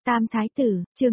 Tam Thái Tử, chương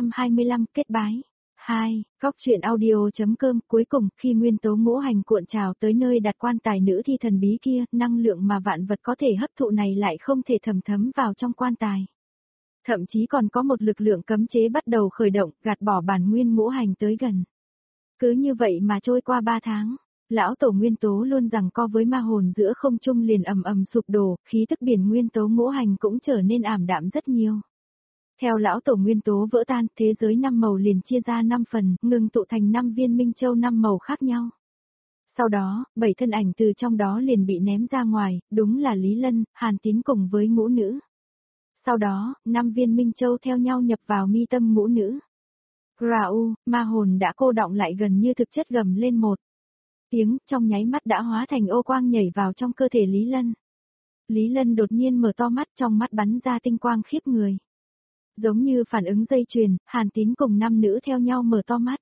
625 kết bái. 2. Góc truyện audio.com. Cuối cùng, khi nguyên tố ngũ hành cuộn trào tới nơi đặt quan tài nữ thi thần bí kia, năng lượng mà vạn vật có thể hấp thụ này lại không thể thẩm thấm vào trong quan tài. Thậm chí còn có một lực lượng cấm chế bắt đầu khởi động, gạt bỏ bản nguyên ngũ hành tới gần. Cứ như vậy mà trôi qua 3 tháng. Lão tổ nguyên tố luôn giằng co với ma hồn giữa không trung liền ầm ầm sụp đổ, khí tức biển nguyên tố ngũ hành cũng trở nên ảm đạm rất nhiều. Theo lão tổ nguyên tố vỡ tan, thế giới 5 màu liền chia ra 5 phần, ngừng tụ thành 5 viên minh châu 5 màu khác nhau. Sau đó, 7 thân ảnh từ trong đó liền bị ném ra ngoài, đúng là Lý Lân, Hàn Tín cùng với ngũ nữ. Sau đó, 5 viên minh châu theo nhau nhập vào mi tâm ngũ nữ. Rau, ma hồn đã cô đọng lại gần như thực chất gầm lên một tiếng, trong nháy mắt đã hóa thành ô quang nhảy vào trong cơ thể Lý Lân. Lý Lân đột nhiên mở to mắt, trong mắt bắn ra tinh quang khiếp người. Giống như phản ứng dây chuyền, Hàn Tín cùng 5 nữ theo nhau mở to mắt.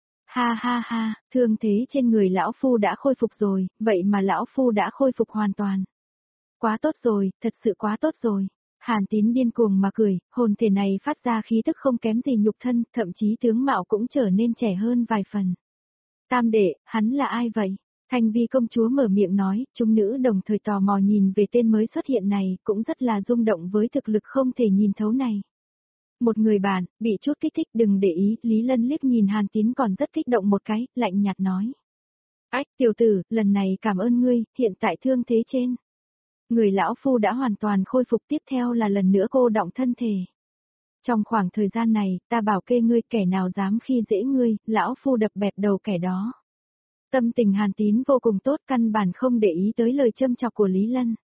Ha ha ha, thương thế trên người lão phu đã khôi phục rồi, vậy mà lão phu đã khôi phục hoàn toàn. Quá tốt rồi, thật sự quá tốt rồi. Hàn Tín điên cuồng mà cười, hồn thể này phát ra khí tức không kém gì nhục thân, thậm chí tướng mạo cũng trở nên trẻ hơn vài phần. Tam đệ, hắn là ai vậy? Thanh Vi công chúa mở miệng nói, chúng nữ đồng thời tò mò nhìn về tên mới xuất hiện này, cũng rất là rung động với thực lực không thể nhìn thấu này. Một người bạn, bị chút kích thích đừng để ý, Lý Lân liếc nhìn Hàn Tín còn rất kích động một cái, lạnh nhạt nói. Ách tiểu tử, lần này cảm ơn ngươi, hiện tại thương thế trên. Người lão phu đã hoàn toàn khôi phục, tiếp theo là lần nữa cô động thân thể. Trong khoảng thời gian này, ta bảo kê ngươi, kẻ nào dám khi dễ ngươi, lão phu đập bẹp đầu kẻ đó. Tâm tình Hàn Tín vô cùng tốt, căn bản không để ý tới lời châm chọc của Lý Lân.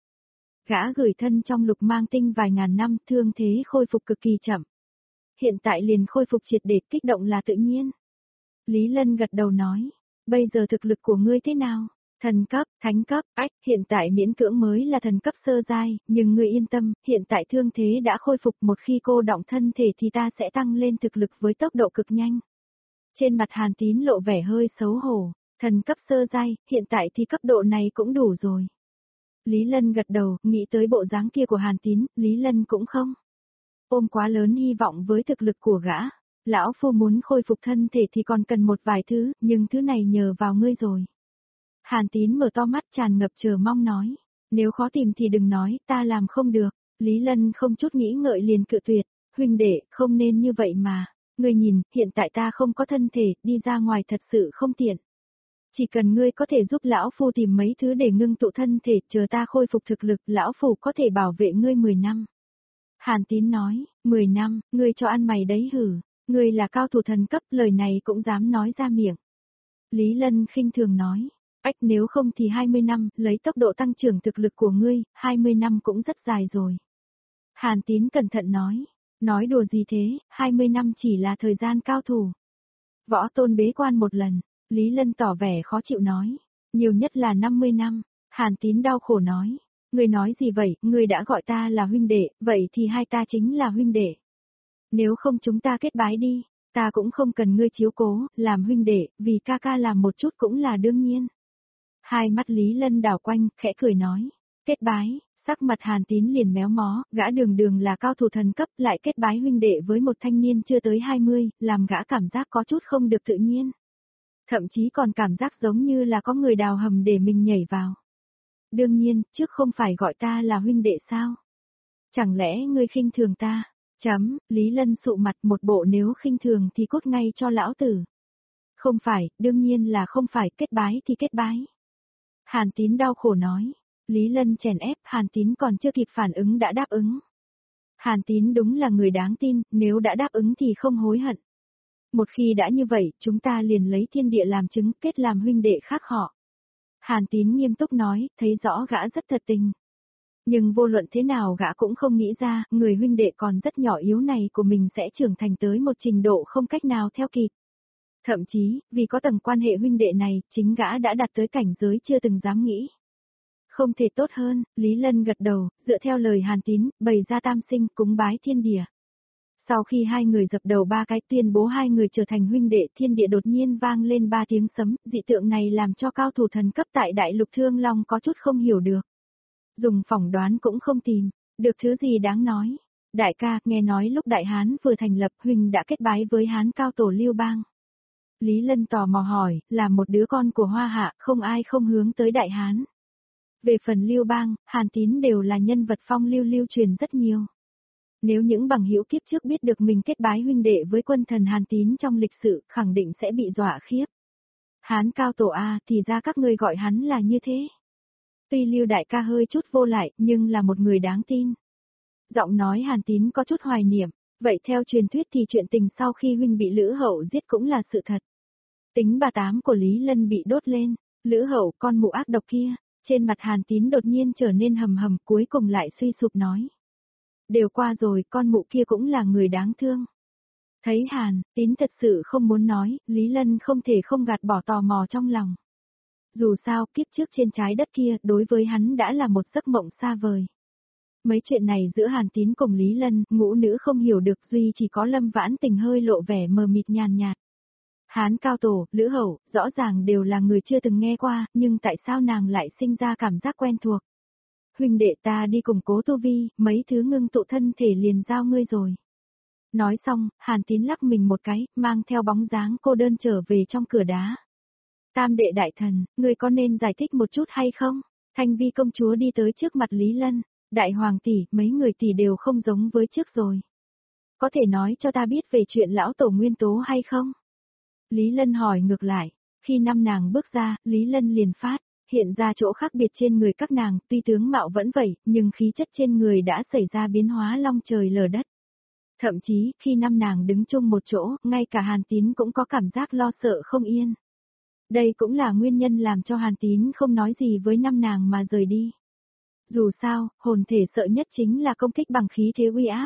Gã gửi thân trong lục mang tinh vài ngàn năm, thương thế khôi phục cực kỳ chậm. Hiện tại liền khôi phục triệt để, kích động là tự nhiên. Lý Lân gật đầu nói, bây giờ thực lực của ngươi thế nào? Thần cấp, thánh cấp, hiện tại miễn cưỡng mới là thần cấp sơ giai, nhưng ngươi yên tâm, hiện tại thương thế đã khôi phục, một khi cô động thân thể thì ta sẽ tăng lên thực lực với tốc độ cực nhanh. Trên mặt Hàn Tín lộ vẻ hơi xấu hổ, thần cấp sơ giai, hiện tại thì cấp độ này cũng đủ rồi. Lý Lân gật đầu, nghĩ tới bộ dáng kia của Hàn Tín, Lý Lân cũng không ôm quá lớn hy vọng với thực lực của gã. Lão phu muốn khôi phục thân thể thì còn cần một vài thứ, nhưng thứ này nhờ vào ngươi rồi. Hàn Tín mở to mắt tràn ngập chờ mong nói, nếu khó tìm thì đừng nói, ta làm không được. Lý Lân không chút nghĩ ngợi liền cự tuyệt, huynh đệ, không nên như vậy mà. Ngươi nhìn, hiện tại ta không có thân thể, đi ra ngoài thật sự không tiện. Chỉ cần ngươi có thể giúp lão phu tìm mấy thứ để ngưng tụ thân thể, chờ ta khôi phục thực lực, lão phu có thể bảo vệ ngươi 10 năm. Hàn Tín nói, 10 năm, ngươi cho ăn mày đấy hử, ngươi là cao thủ thần cấp, lời này cũng dám nói ra miệng. Lý Lân khinh thường nói, nếu không thì 20 năm, lấy tốc độ tăng trưởng thực lực của ngươi, 20 năm cũng rất dài rồi. Hàn Tín cẩn thận nói đùa gì thế, 20 năm chỉ là thời gian cao thủ. Võ tôn bế quan một lần, Lý Lân tỏ vẻ khó chịu nói, nhiều nhất là 50 năm, Hàn Tín đau khổ nói. Ngươi nói gì vậy, ngươi đã gọi ta là huynh đệ, vậy thì hai ta chính là huynh đệ. Nếu không chúng ta kết bái đi, ta cũng không cần ngươi chiếu cố, làm huynh đệ, vì ca ca làm một chút cũng là đương nhiên. Hai mắt Lý Lân đảo quanh, khẽ cười nói, kết bái, sắc mặt Hàn Tín liền méo mó, gã đường là cao thủ thần cấp lại kết bái huynh đệ với một thanh niên chưa tới 20, làm gã cảm giác có chút không được tự nhiên. Thậm chí còn cảm giác giống như là có người đào hầm để mình nhảy vào. Đương nhiên, trước không phải gọi ta là huynh đệ sao? Chẳng lẽ ngươi khinh thường ta? Lý Lân sụ mặt một bộ nếu khinh thường thì cút ngay cho lão tử. Không phải, đương nhiên là không phải, kết bái thì kết bái. Hàn Tín đau khổ nói. Lý Lân chèn ép, Hàn Tín còn chưa kịp phản ứng đã đáp ứng. Hàn Tín đúng là người đáng tin, nếu đã đáp ứng thì không hối hận. Một khi đã như vậy, chúng ta liền lấy thiên địa làm chứng, kết làm huynh đệ khác họ. Hàn Tín nghiêm túc nói, thấy rõ gã rất thật tình. Nhưng vô luận thế nào gã cũng không nghĩ ra, người huynh đệ còn rất nhỏ yếu này của mình sẽ trưởng thành tới một trình độ không cách nào theo kịp. Thậm chí, vì có tầng quan hệ huynh đệ này, chính gã đã đạt tới cảnh giới chưa từng dám nghĩ. Không thể tốt hơn, Lý Lân gật đầu, dựa theo lời Hàn Tín, bày ra tam sinh cúng bái thiên địa. Sau khi hai người dập đầu 3 cái tuyên bố hai người trở thành huynh đệ, thiên địa đột nhiên vang lên 3 tiếng sấm, dị tượng này làm cho cao thủ thần cấp tại Đại Lục Thương Long có chút không hiểu được. Dùng phỏng đoán cũng không tìm được thứ gì đáng nói. Đại ca, nghe nói lúc Đại Hán vừa thành lập huynh đã kết bái với Hán cao tổ Lưu Bang. Lý Lân tò mò hỏi, là một đứa con của Hoa Hạ, không ai không hướng tới Đại Hán. Về phần Lưu Bang, Hàn Tín đều là nhân vật phong lưu truyền rất nhiều. Nếu những bằng hữu kiếp trước biết được mình kết bái huynh đệ với quân thần Hàn Tín trong lịch sử, khẳng định sẽ bị dọa khiếp. Hán cao tổ a, thì ra các ngươi gọi hắn là như thế. Tuy Lưu đại ca hơi chút vô lại, nhưng là một người đáng tin. Giọng nói Hàn Tín có chút hoài niệm, vậy theo truyền thuyết thì chuyện tình sau khi huynh bị Lữ Hậu giết cũng là sự thật. Tính bà tám của Lý Lân bị đốt lên, Lữ Hậu con mụ ác độc kia, trên mặt Hàn Tín đột nhiên trở nên hầm hầm, cuối cùng lại suy sụp nói. Đều qua rồi, con mụ kia cũng là người đáng thương. Thấy Hàn Tín thật sự không muốn nói, Lý Lân không thể không gạt bỏ tò mò trong lòng. Dù sao, kiếp trước trên trái đất kia, đối với hắn đã là một giấc mộng xa vời. Mấy chuyện này giữa Hàn Tín cùng Lý Lân, ngũ nữ không hiểu được, duy chỉ có Lâm Vãn Tình hơi lộ vẻ mờ mịt nhàn nhạt. Hán cao tổ, Lữ Hậu, rõ ràng đều là người chưa từng nghe qua, nhưng tại sao nàng lại sinh ra cảm giác quen thuộc? Huynh đệ ta đi cùng cố tu vi, mấy thứ ngưng tụ thân thể liền giao ngươi rồi. Nói xong, Hàn Tín lắc mình một cái, mang theo bóng dáng cô đơn trở về trong cửa đá. Tam đệ đại thần, ngươi có nên giải thích một chút hay không? Thanh Vi công chúa đi tới trước mặt Lý Lân, đại hoàng tỷ, mấy người tỷ đều không giống với trước rồi. Có thể nói cho ta biết về chuyện lão tổ nguyên tố hay không? Lý Lân hỏi ngược lại, khi năm nàng bước ra, Lý Lân liền phát, hiện ra chỗ khác biệt trên người các nàng, tuy tướng mạo vẫn vậy, nhưng khí chất trên người đã xảy ra biến hóa long trời lở đất. Thậm chí, khi năm nàng đứng chung một chỗ, ngay cả Hàn Tín cũng có cảm giác lo sợ không yên. Đây cũng là nguyên nhân làm cho Hàn Tín không nói gì với năm nàng mà rời đi. Dù sao, hồn thể sợ nhất chính là công kích bằng khí thế uy áp.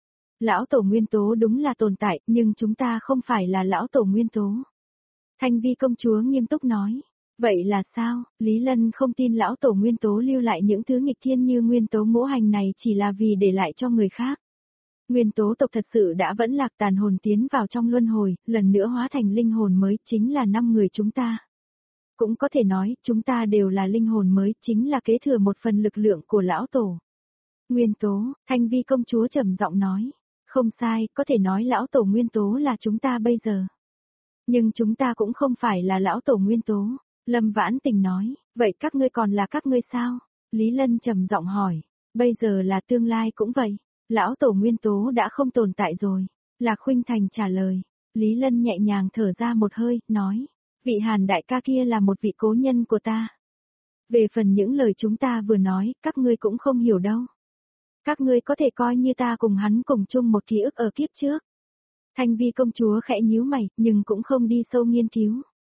Lão tổ nguyên tố đúng là tồn tại, nhưng chúng ta không phải là lão tổ nguyên tố. Thanh Vi công chúa nghiêm túc nói. Vậy là sao, Lý Lân không tin lão tổ nguyên tố lưu lại những thứ nghịch thiên như nguyên tố ngũ hành này chỉ là vì để lại cho người khác. Nguyên tố tộc thật sự đã vẫn lạc tàn hồn tiến vào trong luân hồi, lần nữa hóa thành linh hồn mới, chính là 5 người chúng ta. Cũng có thể nói, chúng ta đều là linh hồn mới, chính là kế thừa một phần lực lượng của lão tổ. Nguyên tố, Thanh Vi công chúa trầm giọng nói. Không sai, có thể nói lão tổ nguyên tố là chúng ta bây giờ. Nhưng chúng ta cũng không phải là lão tổ nguyên tố. Lâm Vãn Tình nói, vậy các ngươi còn là các ngươi sao? Lý Lân trầm giọng hỏi, bây giờ là tương lai cũng vậy. Lão tổ nguyên tố đã không tồn tại rồi. Lạc Khuynh Thành trả lời. Lý Lân nhẹ nhàng thở ra một hơi, nói, vị Hàn đại ca kia là một vị cố nhân của ta. Về phần những lời chúng ta vừa nói, các ngươi cũng không hiểu đâu. Các ngươi có thể coi như ta cùng hắn cùng chung một ký ức ở kiếp trước. Thanh Vi công chúa khẽ nhíu mày, nhưng cũng không đi sâu nghiên cứu.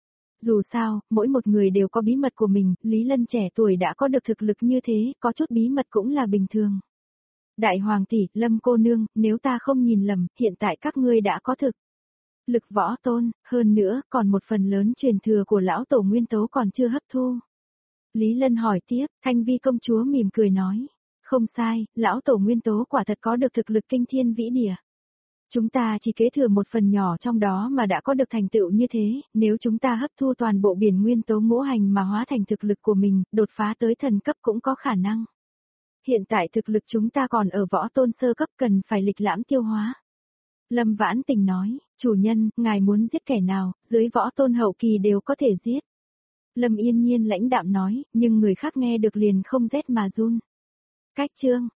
Dù sao, mỗi một người đều có bí mật của mình, Lý Lân trẻ tuổi đã có được thực lực như thế, có chút bí mật cũng là bình thường. Đại hoàng tỷ, Lâm cô nương, nếu ta không nhìn lầm, hiện tại các ngươi đã có thực lực võ tôn, hơn nữa, còn một phần lớn truyền thừa của lão tổ nguyên tố còn chưa hấp thu. Lý Lân hỏi tiếp, Thanh Vi công chúa mỉm cười nói. Không sai, lão tổ nguyên tố quả thật có được thực lực kinh thiên vĩ địa. Chúng ta chỉ kế thừa một phần nhỏ trong đó mà đã có được thành tựu như thế, nếu chúng ta hấp thu toàn bộ biển nguyên tố ngũ hành mà hóa thành thực lực của mình, đột phá tới thần cấp cũng có khả năng. Hiện tại thực lực chúng ta còn ở võ tôn sơ cấp, cần phải lịch lãm tiêu hóa. Lâm Vãn Tình nói, chủ nhân, ngài muốn giết kẻ nào, dưới võ tôn hậu kỳ đều có thể giết. Lâm Yên Nhiên lãnh đạm nói, nhưng người khác nghe được liền không rét mà run. Cách chương